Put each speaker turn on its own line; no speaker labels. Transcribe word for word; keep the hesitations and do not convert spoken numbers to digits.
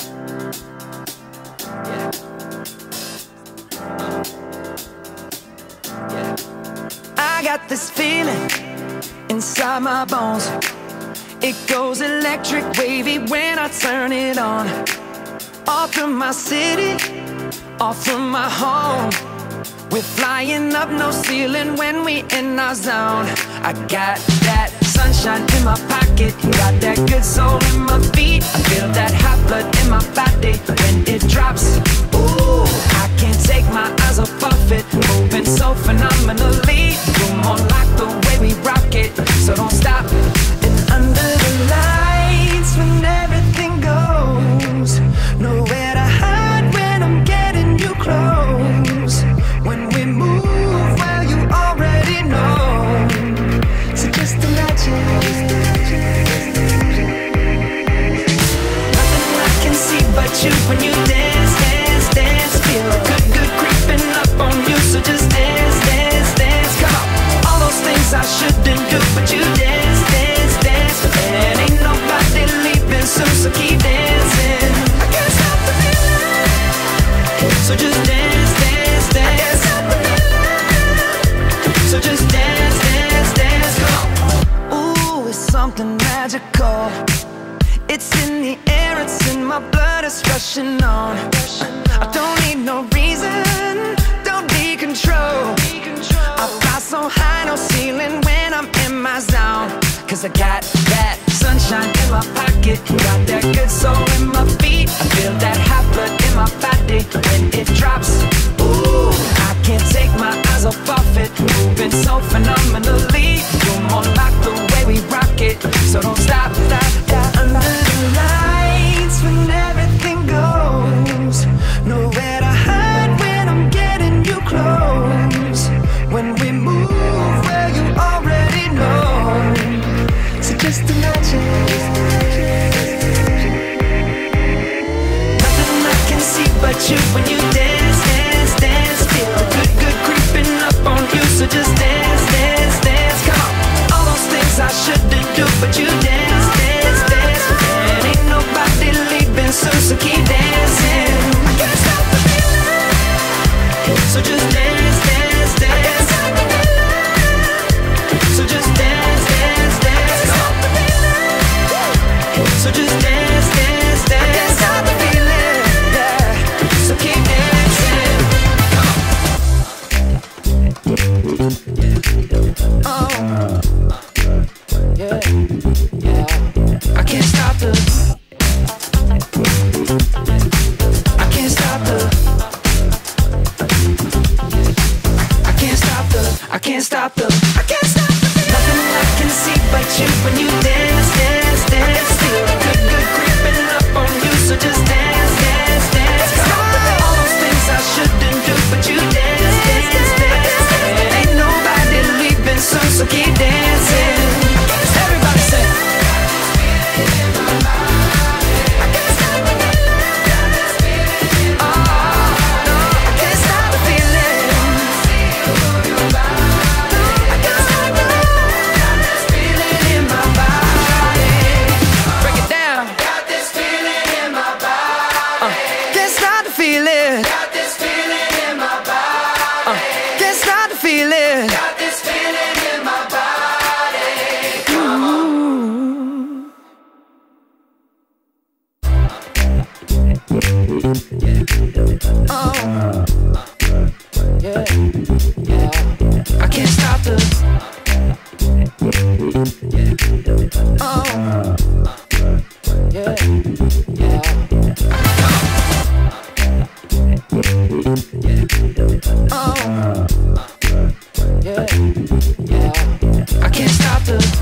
I got this feeling inside my bones. It goes electric wavy when I turn it on. Off from my city, off from my home. We're flying up, no ceiling when we in our zone. I got that sunshine in my pocket, got that good soul in my feet. I feel that hot blood in my body when it drops. Ooh, I can't take my eyes off of it, moving so phenomenally. You're more like the way we rock it, so don't stop. And under the lights, when everything goes, nowhere to hide when I'm getting you close. When we move, well, you already know. So just imagine. Nothing I can see but you when you dance, dance, dance. Feel good, good creeping up on you. So just dance, dance, dance. Come on. All those things I shouldn't do, but you dance, dance, dance. And ain't nobody leaving soon, so keep dancing. I can't stop the feeling. So just dance, dance, dance. I can't stop the feeling. So just dance, dance, dance. Come on. Ooh, it's something magical. It's in the air, it's in my blood, it's rushing on. I don't need no reason, don't need control. I fly so high, no ceiling when I'm in my zone. Cause I got that sunshine in my pocket, got that good soul in my feet. I feel that hot blood in my body when it drops. Ooh, I can't take my eyes off of it, moving so phenomenally. You're more like the way we rock it, so don't stop, stop, stop. Under the lights when everything goes, nowhere to hide when I'm getting you close. When we move, well, you already know. So just imagine. Nothing I can see but you when you dance, dance, dance. Feel good, good creeping up on you. So just dance, dance, dance. Come on. All those things I shouldn't do, but you dance, dance, dance. And ain't nobody leaving soon, so keep dancing. I can't stop the feeling. So just dance, dance, dance. I can't stop the feeling. So just dance, dance, dance. Come on. So just dance, dance, dance. I can't stop the feeling, yeah. So keep dancing. Oh, yeah, yeah. I can't stop the. I can't stop the. I can't stop the. I can't stop the. I can't stop the. Nothing I can see but you when you dance, dance, dance. Feel good, good creeping up on you. So just dance, dance, dance. Come on. All those things I shouldn't do, but you dance, dance, dance. And ain't nobody leaving soon, so keep dancing. Everybody say. I can't stop the